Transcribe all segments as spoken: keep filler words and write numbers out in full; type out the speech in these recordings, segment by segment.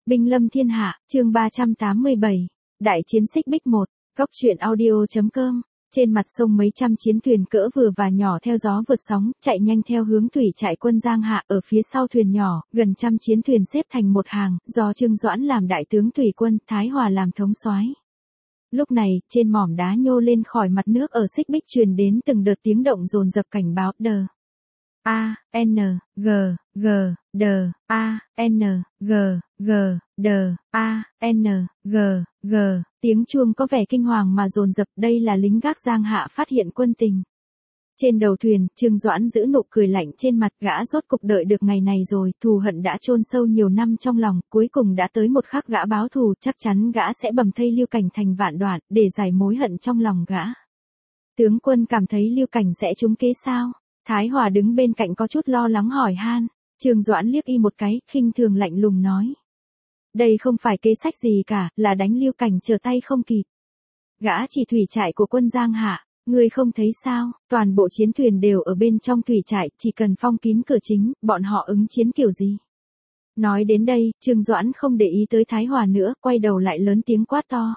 Binh lâm thiên hạ, chương ba trăm tám mươi bảy. Đại chiến xích bích một. Góc truyện audio.com. Trên mặt sông mấy trăm chiến thuyền cỡ vừa và nhỏ theo gió vượt sóng, chạy nhanh theo hướng thủy trại quân Giang Hạ. Ở phía sau thuyền nhỏ, gần trăm chiến thuyền xếp thành một hàng, do Trương Doãn làm đại tướng thủy quân, Thái Hòa làm thống soái. Lúc này, trên mỏm đá nhô lên khỏi mặt nước ở xích bích truyền đến từng đợt tiếng động dồn dập cảnh báo đờ. A, N, G, G, D, A, N, G, G, D, A, N, G, G, tiếng chuông có vẻ kinh hoàng mà dồn dập, đây là lính gác Giang Hạ phát hiện quân tình. Trên đầu thuyền, Trương Doãn giữ nụ cười lạnh trên mặt, gã rốt cục đợi được ngày này rồi, thù hận đã chôn sâu nhiều năm trong lòng, cuối cùng đã tới một khắc gã báo thù, chắc chắn gã sẽ bầm thây Lưu Cảnh thành vạn đoạn, để giải mối hận trong lòng gã. Tướng quân cảm thấy Lưu Cảnh sẽ trúng kế sao? Thái Hòa đứng bên cạnh có chút lo lắng hỏi han. Trương Doãn liếc y một cái, khinh thường lạnh lùng nói. Đây không phải kế sách gì cả, là đánh Lưu Cảnh trở tay không kịp. Gã chỉ thủy trại của quân Giang Hạ, ngươi không thấy sao, toàn bộ chiến thuyền đều ở bên trong thủy trại, chỉ cần phong kín cửa chính, bọn họ ứng chiến kiểu gì. Nói đến đây, Trương Doãn không để ý tới Thái Hòa nữa, quay đầu lại lớn tiếng quát to.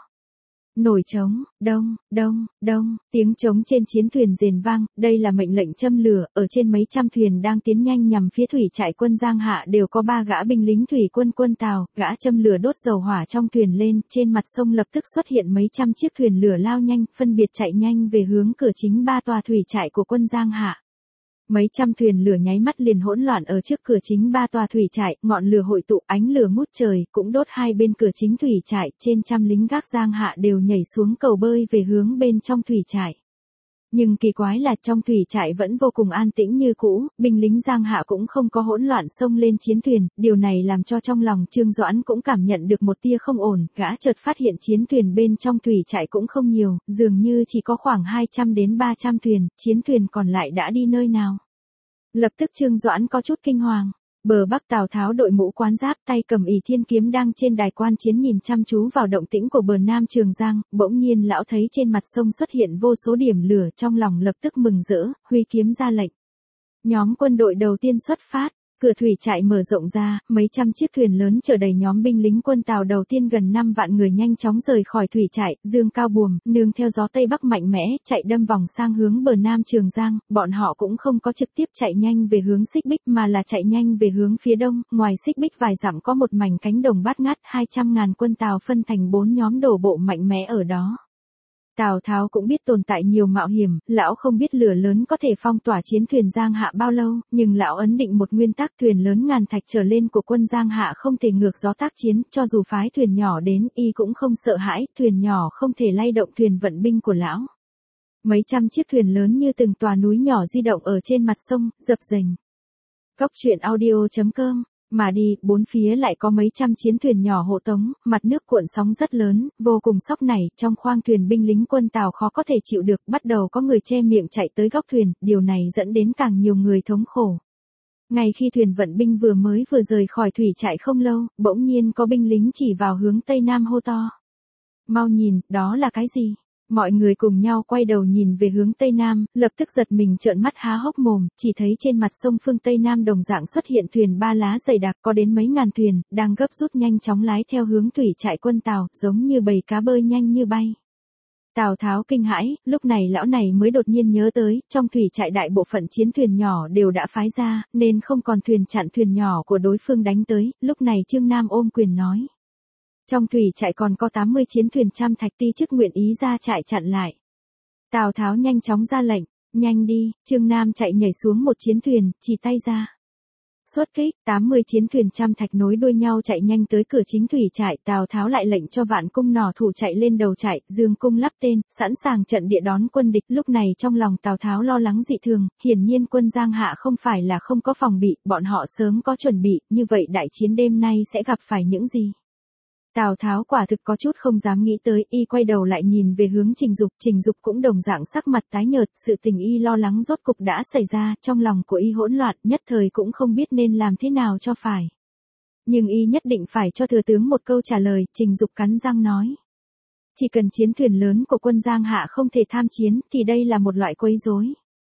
Nổi trống, đông, đông, đông, tiếng trống trên chiến thuyền rền vang, đây là mệnh lệnh châm lửa, ở trên mấy trăm thuyền đang tiến nhanh nhằm phía thủy trại quân Giang Hạ đều có ba gã binh lính thủy quân quân Tào, gã châm lửa đốt dầu hỏa trong thuyền lên, trên mặt sông lập tức xuất hiện mấy trăm chiếc thuyền lửa lao nhanh, phân biệt chạy nhanh về hướng cửa chính ba tòa thủy trại của quân Giang Hạ. Mấy trăm thuyền lửa nháy mắt liền hỗn loạn ở trước cửa chính ba tòa thủy trại, ngọn lửa hội tụ, ánh lửa ngút trời, cũng đốt hai bên cửa chính thủy trại, trên trăm lính gác Giang Hạ đều nhảy xuống cầu bơi về hướng bên trong thủy trại. Nhưng kỳ quái là trong thủy trại vẫn vô cùng an tĩnh như cũ, binh lính Giang Hạ cũng không có hỗn loạn xông lên chiến thuyền, điều này làm cho trong lòng Trương Doãn cũng cảm nhận được một tia không ổn, gã chợt phát hiện chiến thuyền bên trong thủy trại cũng không nhiều, dường như chỉ có khoảng hai trăm đến ba trăm thuyền, chiến thuyền còn lại đã đi nơi nào. Lập tức Trương Doãn có chút kinh hoàng. Bờ Bắc Tào Tháo đội mũ quán giáp, tay cầm ỷ thiên kiếm đang trên đài quan chiến nhìn chăm chú vào động tĩnh của bờ Nam Trường Giang, bỗng nhiên lão thấy trên mặt sông xuất hiện vô số điểm lửa, trong lòng lập tức mừng rỡ, huy kiếm ra lệnh. Nhóm quân đội đầu tiên xuất phát. Cửa thủy trại mở rộng ra, mấy trăm chiếc thuyền lớn chở đầy nhóm binh lính quân Tào đầu tiên gần năm vạn người nhanh chóng rời khỏi thủy trại, dương cao buồm, nương theo gió Tây Bắc mạnh mẽ, chạy đâm vòng sang hướng bờ Nam Trường Giang, bọn họ cũng không có trực tiếp chạy nhanh về hướng xích bích mà là chạy nhanh về hướng phía đông, ngoài xích bích vài dặm có một mảnh cánh đồng bát ngát, hai trăm ngàn quân Tào phân thành bốn nhóm đổ bộ mạnh mẽ ở đó. Tào Tháo cũng biết tồn tại nhiều mạo hiểm, lão không biết lửa lớn có thể phong tỏa chiến thuyền Giang Hạ bao lâu, nhưng lão ấn định một nguyên tắc, thuyền lớn ngàn thạch trở lên của quân Giang Hạ không thể ngược gió tác chiến, cho dù phái thuyền nhỏ đến, y cũng không sợ hãi, thuyền nhỏ không thể lay động thuyền vận binh của lão. Mấy trăm chiếc thuyền lớn như từng tòa núi nhỏ di động ở trên mặt sông, dập dềnh. Góc truyện audio.com. Mà đi, bốn phía lại có mấy trăm chiến thuyền nhỏ hộ tống, mặt nước cuộn sóng rất lớn, vô cùng sóc nảy, trong khoang thuyền binh lính quân Tào khó có thể chịu được, bắt đầu có người che miệng chạy tới góc thuyền, điều này dẫn đến càng nhiều người thống khổ. Ngay khi thuyền vận binh vừa mới vừa rời khỏi thủy trại không lâu, bỗng nhiên có binh lính chỉ vào hướng Tây Nam hô to. Mau nhìn, đó là cái gì? Mọi người cùng nhau quay đầu nhìn về hướng Tây Nam, lập tức giật mình trợn mắt há hốc mồm, chỉ thấy trên mặt sông phương Tây Nam đồng dạng xuất hiện thuyền ba lá dày đặc có đến mấy ngàn thuyền, đang gấp rút nhanh chóng lái theo hướng thủy trại quân Tào, giống như bầy cá bơi nhanh như bay. Tào Tháo kinh hãi, lúc này lão này mới đột nhiên nhớ tới, trong thủy trại đại bộ phận chiến thuyền nhỏ đều đã phái ra, nên không còn thuyền chặn thuyền nhỏ của đối phương đánh tới, lúc này Trương Nam ôm quyền nói. Trong thủy trại còn có tám mươi chiến thuyền trăm thạch ti chức nguyện ý ra trại chặn lại. Tào Tháo nhanh chóng ra lệnh, nhanh đi, Trương Nam chạy nhảy xuống một chiến thuyền, chỉ tay ra. Xuất kích, tám mươi chiến thuyền trăm thạch nối đuôi nhau chạy nhanh tới cửa chính thủy trại, Tào Tháo lại lệnh cho vạn cung nỏ thủ chạy lên đầu trại, dương cung lắp tên, sẵn sàng trận địa đón quân địch. Lúc này trong lòng Tào Tháo lo lắng dị thường, hiển nhiên quân Giang Hạ không phải là không có phòng bị, bọn họ sớm có chuẩn bị, như vậy đại chiến đêm nay sẽ gặp phải những gì? Tào Tháo quả thực có chút không dám nghĩ tới, y quay đầu lại nhìn về hướng Trình Dục, Trình Dục cũng đồng dạng sắc mặt tái nhợt, sự tình y lo lắng rốt cục đã xảy ra, trong lòng của y hỗn loạn, nhất thời cũng không biết nên làm thế nào cho phải. Nhưng y nhất định phải cho thừa tướng một câu trả lời, Trình Dục cắn răng nói. Chỉ cần chiến thuyền lớn của quân Giang Hạ không thể tham chiến, thì đây là một loại quấy rối.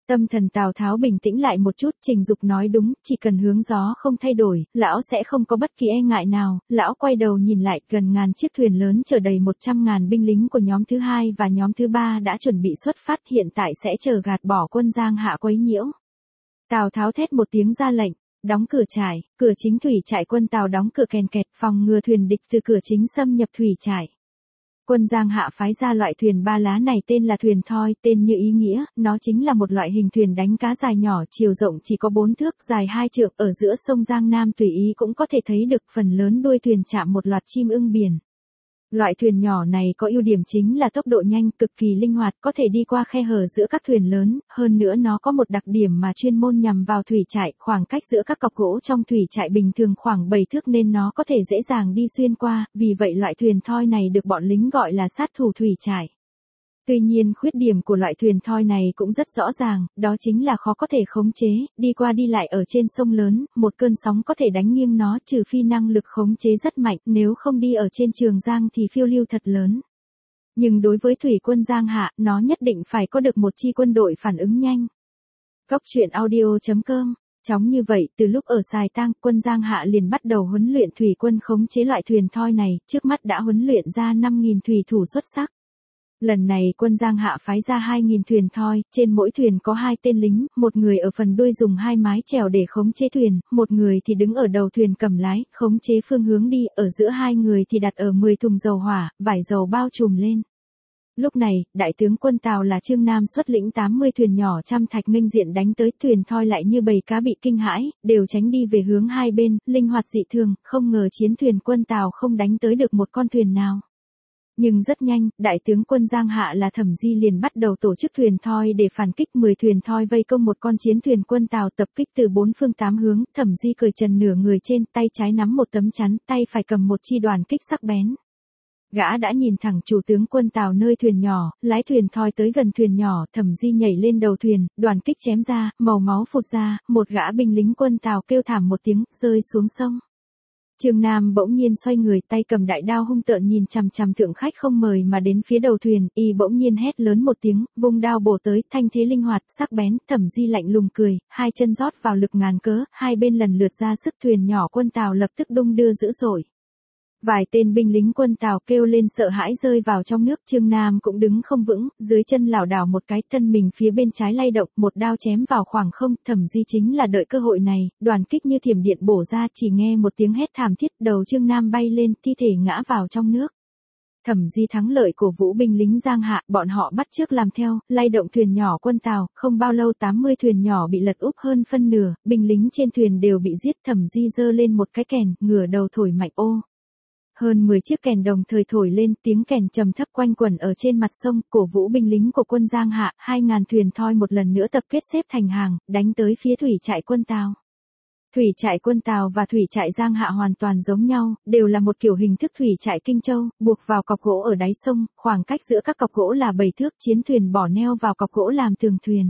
Tâm thần Tào Tháo bình tĩnh lại một chút, Trình Dục nói đúng, chỉ cần hướng gió không thay đổi, lão sẽ không có bất kỳ e ngại nào. Lão quay đầu nhìn lại, gần ngàn chiếc thuyền lớn chở đầy một trăm ngàn binh lính của nhóm thứ hai và nhóm thứ ba đã chuẩn bị xuất phát, hiện tại sẽ chờ gạt bỏ quân Giang Hạ quấy nhiễu. Tào Tháo thét một tiếng ra lệnh, đóng cửa trại, cửa chính thủy trại quân Tào đóng cửa kèn kẹt, phòng ngừa thuyền địch từ cửa chính xâm nhập thủy trại. Quân Giang Hạ phái ra loại thuyền ba lá này tên là thuyền thoi, tên như ý nghĩa, nó chính là một loại hình thuyền đánh cá dài nhỏ, chiều rộng chỉ có bốn thước, dài hai trượng, ở giữa sông Giang Nam tùy ý cũng có thể thấy được, phần lớn đuôi thuyền chạm một loạt chim ưng biển. Loại thuyền nhỏ này có ưu điểm chính là tốc độ nhanh, cực kỳ linh hoạt, có thể đi qua khe hở giữa các thuyền lớn, hơn nữa nó có một đặc điểm mà chuyên môn nhằm vào thủy trại, khoảng cách giữa các cọc gỗ trong thủy trại bình thường khoảng bảy thước nên nó có thể dễ dàng đi xuyên qua, vì vậy loại thuyền thoi này được bọn lính gọi là sát thủ thủy trại. Tuy nhiên khuyết điểm của loại thuyền thoi này cũng rất rõ ràng, đó chính là khó có thể khống chế, đi qua đi lại ở trên sông lớn, một cơn sóng có thể đánh nghiêng nó, trừ phi năng lực khống chế rất mạnh, nếu không đi ở trên trường giang thì phiêu lưu thật lớn. Nhưng đối với thủy quân Giang Hạ, nó nhất định phải có được một chi quân đội phản ứng nhanh. Góc truyện audio chấm com. Chóng như vậy, từ lúc ở Sài Tang, quân Giang Hạ liền bắt đầu huấn luyện thủy quân khống chế loại thuyền thoi này, trước mắt đã huấn luyện ra năm nghìn thủy thủ xuất sắc. Lần này quân Giang Hạ phái ra hai nghìn thuyền thoi, trên mỗi thuyền có hai tên lính, một người ở phần đuôi dùng hai mái chèo để khống chế thuyền, một người thì đứng ở đầu thuyền cầm lái, khống chế phương hướng đi, ở giữa hai người thì đặt ở mười thùng dầu hỏa, vải dầu bao trùm lên. Lúc này, đại tướng quân Tào là Trương Nam xuất lĩnh tám mươi thuyền nhỏ trăm thạch nghênh diện đánh tới, thuyền thoi lại như bầy cá bị kinh hãi, đều tránh đi về hướng hai bên, linh hoạt dị thường, không ngờ chiến thuyền quân Tào không đánh tới được một con thuyền nào. Nhưng rất nhanh, đại tướng quân Giang Hạ là Thẩm Di liền bắt đầu tổ chức thuyền thoi để phản kích, mười thuyền thoi vây công một con chiến thuyền quân Tào tập kích từ bốn phương tám hướng, Thẩm Di cởi trần nửa người trên, tay trái nắm một tấm chắn, tay phải cầm một chi đoàn kích sắc bén. Gã đã nhìn thẳng chủ tướng quân Tào nơi thuyền nhỏ, lái thuyền thoi tới gần thuyền nhỏ, Thẩm Di nhảy lên đầu thuyền, đoàn kích chém ra, màu máu phụt ra, một gã binh lính quân Tào kêu thảm một tiếng, rơi xuống sông. Trương Nam bỗng nhiên xoay người, tay cầm đại đao hung tợn nhìn chằm chằm thượng khách không mời mà đến phía đầu thuyền, y bỗng nhiên hét lớn một tiếng, vung đao bổ tới, thanh thế linh hoạt, sắc bén, Thẩm Di lạnh lùng cười, hai chân rót vào lực ngàn cớ, hai bên lần lượt ra sức, thuyền nhỏ quân Tào lập tức đung đưa dữ dội. Vài tên binh lính quân Tào kêu lên sợ hãi rơi vào trong nước, Trương Nam cũng đứng không vững, dưới chân lảo đảo một cái, thân mình phía bên trái lay động, một đao chém vào khoảng không, Thẩm Di chính là đợi cơ hội này, đoàn kích như thiểm điện bổ ra, chỉ nghe một tiếng hét thảm thiết, đầu Trương Nam bay lên, thi thể ngã vào trong nước. Thẩm Di thắng lợi cổ vũ binh lính Giang Hạ, bọn họ bắt chước làm theo, lay động thuyền nhỏ quân Tào, không bao lâu tám mươi thuyền nhỏ bị lật úp hơn phân nửa, binh lính trên thuyền đều bị giết, Thẩm Di giơ lên một cái kèn, ngửa đầu thổi mạnh ô. Hơn mười chiếc kèn đồng thời thổi lên, tiếng kèn trầm thấp quanh quẩn ở trên mặt sông, cổ vũ binh lính của quân Giang Hạ, hai ngàn thuyền thoi một lần nữa tập kết xếp thành hàng, đánh tới phía thủy trại quân Tào. Thủy trại quân Tào và thủy trại Giang Hạ hoàn toàn giống nhau, đều là một kiểu hình thức thủy trại Kinh Châu, buộc vào cọc gỗ ở đáy sông, khoảng cách giữa các cọc gỗ là bảy thước, chiến thuyền bỏ neo vào cọc gỗ làm tường thuyền.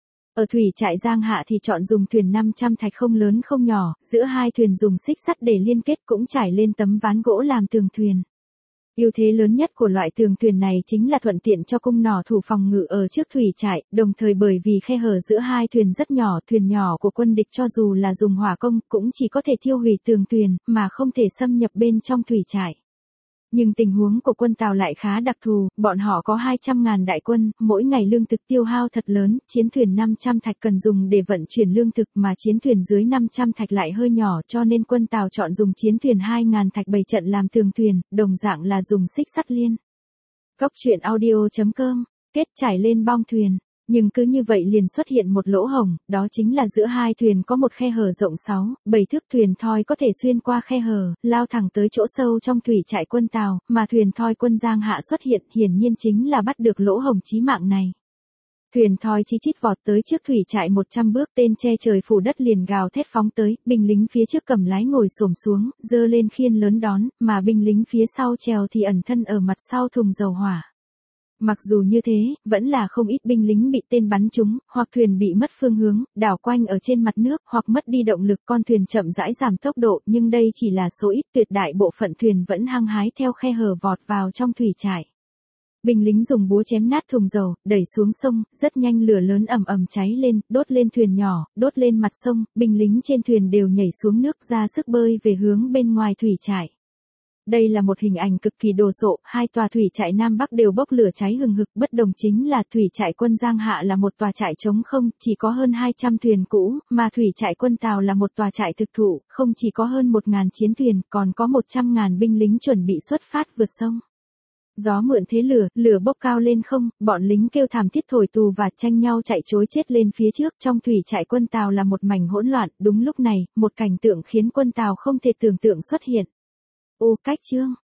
Ở thủy trại Giang Hạ thì chọn dùng thuyền năm trăm thạch không lớn không nhỏ, giữa hai thuyền dùng xích sắt để liên kết, cũng trải lên tấm ván gỗ làm tường thuyền. Ưu thế lớn nhất của loại tường thuyền này chính là thuận tiện cho cung nỏ thủ phòng ngự ở trước thủy trại, đồng thời bởi vì khe hở giữa hai thuyền rất nhỏ, thuyền nhỏ của quân địch cho dù là dùng hỏa công cũng chỉ có thể thiêu hủy tường thuyền, mà không thể xâm nhập bên trong thủy trại. Nhưng tình huống của quân Tào lại khá đặc thù, bọn họ có hai trăm ngàn đại quân, mỗi ngày lương thực tiêu hao thật lớn, chiến thuyền năm trăm thạch cần dùng để vận chuyển lương thực mà chiến thuyền dưới năm trăm thạch lại hơi nhỏ, cho nên quân Tào chọn dùng chiến thuyền hai ngàn thạch bày trận làm tường thuyền, đồng dạng là dùng xích sắt liên. Góc truyện audio chấm com, kết trải lên bong thuyền. Nhưng cứ như vậy liền xuất hiện một lỗ hổng, đó chính là giữa hai thuyền có một khe hở rộng sáu, bảy thước, thuyền thoi có thể xuyên qua khe hở, lao thẳng tới chỗ sâu trong thủy trại quân Tào, mà thuyền thoi quân Giang Hạ xuất hiện, hiển nhiên chính là bắt được lỗ hổng chí mạng này. Thuyền thoi chi chít vọt tới trước thủy trại một trăm bước, tên che trời phủ đất liền gào thét phóng tới, binh lính phía trước cầm lái ngồi xổm xuống, giơ lên khiên lớn đón, mà binh lính phía sau chèo thì ẩn thân ở mặt sau thùng dầu hỏa. Mặc dù như thế, vẫn là không ít binh lính bị tên bắn trúng, hoặc thuyền bị mất phương hướng, đảo quanh ở trên mặt nước, hoặc mất đi động lực, con thuyền chậm rãi giảm tốc độ, nhưng đây chỉ là số ít, tuyệt đại bộ phận thuyền vẫn hăng hái theo khe hở vọt vào trong thủy trại. Binh lính dùng búa chém nát thùng dầu, đẩy xuống sông, rất nhanh lửa lớn ầm ầm cháy lên, đốt lên thuyền nhỏ, đốt lên mặt sông, binh lính trên thuyền đều nhảy xuống nước ra sức bơi về hướng bên ngoài thủy trại. Đây là một hình ảnh cực kỳ đồ sộ, hai tòa thủy trại Nam Bắc đều bốc lửa cháy hừng hực, bất đồng chính là thủy trại quân Giang Hạ là một tòa trại trống không, chỉ có hơn hai trăm thuyền cũ, mà thủy trại quân Tào là một tòa trại thực thụ, không chỉ có hơn một nghìn chiến thuyền, còn có một trăm nghìn binh lính chuẩn bị xuất phát vượt sông. Gió mượn thế lửa, lửa bốc cao lên không, bọn lính kêu thảm thiết thổi tù và tranh nhau chạy trối chết lên phía trước, trong thủy trại quân Tào là một mảnh hỗn loạn, đúng lúc này, một cảnh tượng khiến quân Tào không thể tưởng tượng xuất hiện. Ô cách chương,